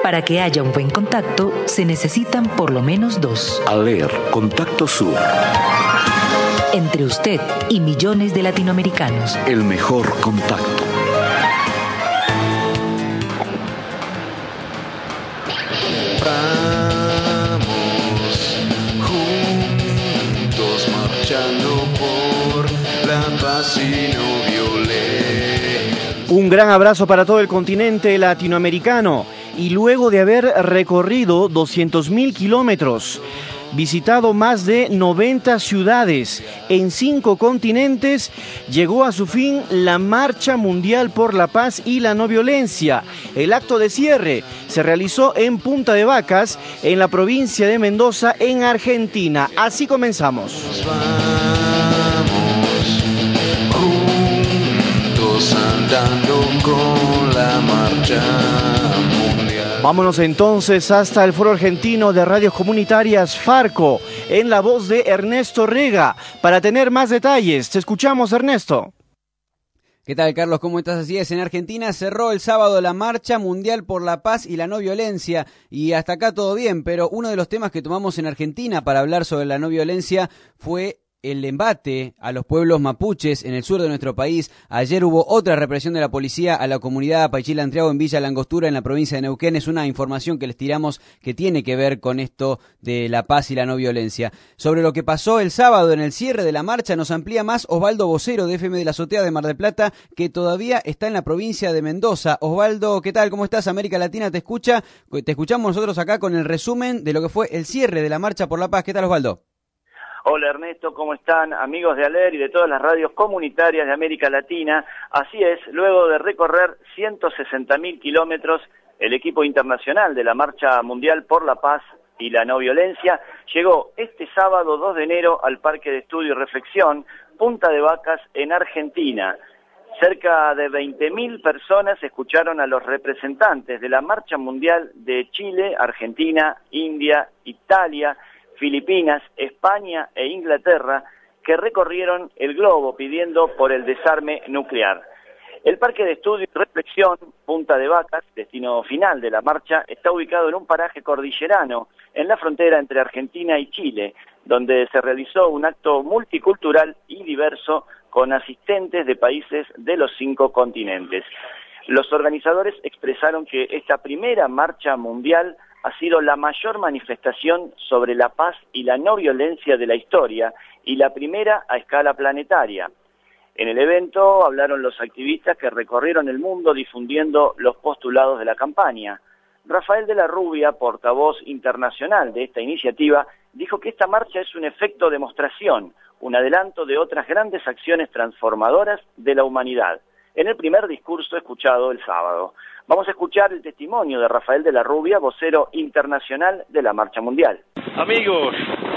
Para que haya un buen contacto, se necesitan por lo menos dos. ALER, Contacto Sur. Entre usted y millones de latinoamericanos. El mejor contacto. Vamos juntos marchando por la paz y no violencia. Un gran abrazo para todo el continente latinoamericano. Y luego de haber recorrido 200.000 kilómetros, visitado más de 90 ciudades en 5 continentes, llegó a su fin la Marcha Mundial por la Paz y la No Violencia. El acto de cierre se realizó en Punta de Vacas, en la provincia de Mendoza, en Argentina. Así comenzamos. Vamos juntos andando con la marcha mundial. Vámonos entonces hasta el Foro Argentino de Radios Comunitarias Farco, en la voz de Ernesto Rega, para tener más detalles. Te escuchamos, Ernesto. ¿Qué tal, Carlos? ¿Cómo estás? Así es, en Argentina cerró el sábado la Marcha Mundial por la Paz y la No Violencia, y hasta acá todo bien, pero uno de los temas que tomamos en Argentina para hablar sobre la no violencia fue el embate a los pueblos mapuches en el sur de nuestro país. Ayer hubo otra represión de la policía a la comunidad Paichil-Antriago en Villa Langostura, en la provincia de Neuquén. Es una información que les tiramos que tiene que ver con esto de la paz y la no violencia. Sobre lo que pasó el sábado en el cierre de la marcha nos amplía más Osvaldo Vocero de FM de la Azotea de Mar del Plata, que todavía está en la provincia de Mendoza. Osvaldo, ¿qué tal? ¿Cómo estás? América Latina te escucha. Te escuchamos nosotros acá con el resumen de lo que fue el cierre de la Marcha por la Paz. ¿Qué tal, Osvaldo? Hola Ernesto, ¿cómo están? Amigos de ALER y de todas las radios comunitarias de América Latina. Así es, luego de recorrer 160.000 kilómetros, el equipo internacional de la Marcha Mundial por la Paz y la No Violencia llegó este sábado 2 de enero al Parque de Estudio y Reflexión, Punta de Vacas, en Argentina. Cerca de 20.000 personas escucharon a los representantes de la Marcha Mundial de Chile, Argentina, India, Italia, Filipinas, España e Inglaterra, que recorrieron el globo pidiendo por el desarme nuclear. El Parque de Estudio y Reflexión, Punta de Vacas, destino final de la marcha, está ubicado en un paraje cordillerano, en la frontera entre Argentina y Chile, donde se realizó un acto multicultural y diverso con asistentes de países de los 5 continentes. Los organizadores expresaron que esta primera marcha mundial ha sido la mayor manifestación sobre la paz y la no violencia de la historia y la primera a escala planetaria. En el evento hablaron los activistas que recorrieron el mundo difundiendo los postulados de la campaña. Rafael de la Rubia, portavoz internacional de esta iniciativa, dijo que esta marcha es un efecto demostración, un adelanto de otras grandes acciones transformadoras de la humanidad, en el primer discurso escuchado el sábado. Vamos a escuchar el testimonio de Rafael de la Rubia, vocero internacional de la Marcha Mundial. Amigos,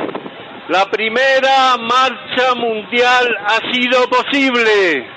la primera marcha mundial ha sido posible.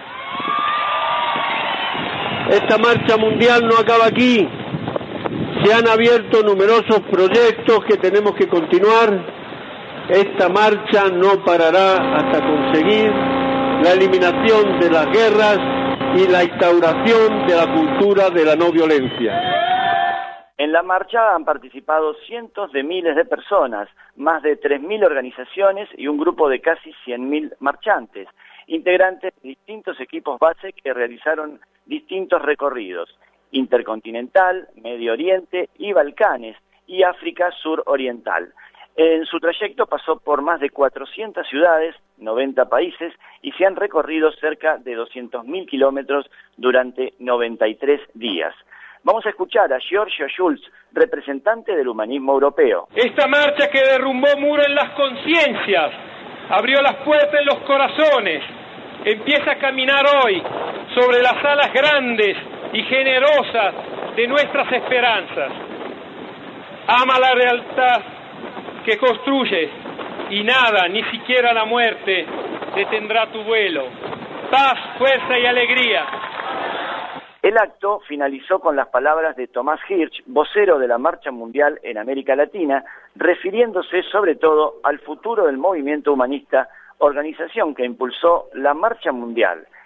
Esta marcha mundial no acaba aquí. Se han abierto numerosos proyectos que tenemos que continuar. Esta marcha no parará hasta conseguir la eliminación de las guerras y la instauración de la cultura de la no violencia. En la marcha han participado cientos de miles de personas, más de 3.000 organizaciones y un grupo de casi 100.000 marchantes, integrantes de distintos equipos base que realizaron distintos recorridos: Intercontinental, Medio Oriente y Balcanes, y África Suroriental. En su trayecto pasó por más de 400 ciudades, 90 países, y se han recorrido cerca de 200.000 kilómetros durante 93 días. Vamos a escuchar a Giorgio Schulz, representante del humanismo europeo. Esta marcha que derrumbó muros en las conciencias, abrió las puertas en los corazones, empieza a caminar hoy sobre las alas grandes y generosas de nuestras esperanzas. Ama la lealtad que construyes y nada, ni siquiera la muerte, detendrá tu vuelo. Paz, fuerza y alegría. El acto finalizó con las palabras de Tomás Hirsch, vocero de la Marcha Mundial en América Latina, refiriéndose sobre todo al futuro del movimiento humanista, organización que impulsó la Marcha Mundial.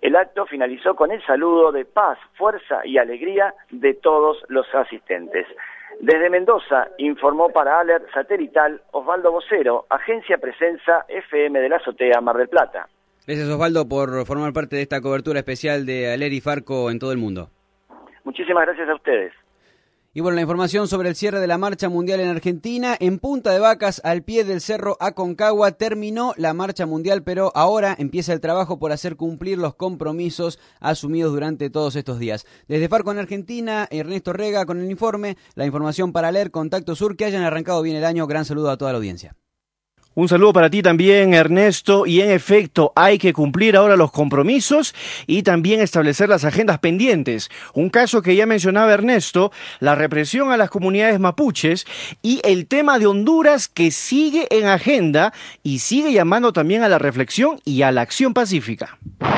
El acto finalizó con el saludo de paz, fuerza y alegría de todos los asistentes. Desde Mendoza informó para ALER Satelital Osvaldo Vocero, Agencia Presenza FM de la Azotea, Mar del Plata. Gracias, Osvaldo, por formar parte de esta cobertura especial de ALER y Farco en todo el mundo. Muchísimas gracias a ustedes. Y bueno, la información sobre el cierre de la marcha mundial en Argentina. En Punta de Vacas, al pie del cerro Aconcagua, terminó la marcha mundial, pero ahora empieza el trabajo por hacer cumplir los compromisos asumidos durante todos estos días. Desde Farco en Argentina, Ernesto Rega con el informe, la información para ALER, Contacto Sur, que hayan arrancado bien el año. Gran saludo a toda la audiencia. Un saludo para ti también, Ernesto, y en efecto hay que cumplir ahora los compromisos y también establecer las agendas pendientes. Un caso que ya mencionaba Ernesto, la represión a las comunidades mapuches y el tema de Honduras que sigue en agenda y sigue llamando también a la reflexión y a la acción pacífica.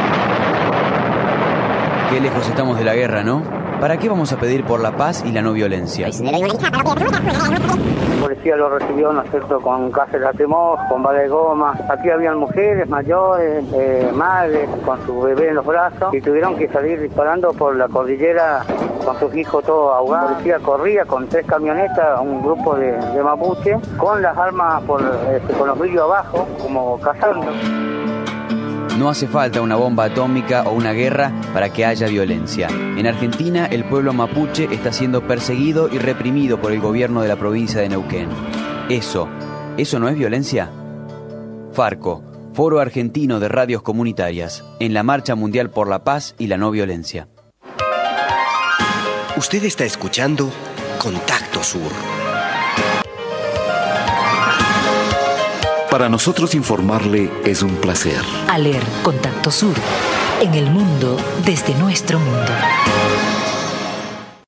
Qué lejos estamos de la guerra, ¿no? ¿Para qué vamos a pedir por la paz y la no violencia? La policía lo recibió, ¿no es cierto?, con cajas de lacrimógenos, con balas de goma. Aquí habían mujeres mayores, madres, con su bebé en los brazos, y tuvieron que salir disparando por la cordillera con sus hijos todos ahogados. La policía corría con 3 camionetas, un grupo de mapuche, con las armas con los vidrios abajo, como cazando. No hace falta una bomba atómica o una guerra para que haya violencia. En Argentina, el pueblo mapuche está siendo perseguido y reprimido por el gobierno de la provincia de Neuquén. ¿Eso no es violencia? Farco, Foro Argentino de Radios Comunitarias, en la Marcha Mundial por la Paz y la No Violencia. Usted está escuchando Contacto Sur. Para nosotros informarle es un placer. ALER, Contacto Sur, en el mundo desde nuestro mundo.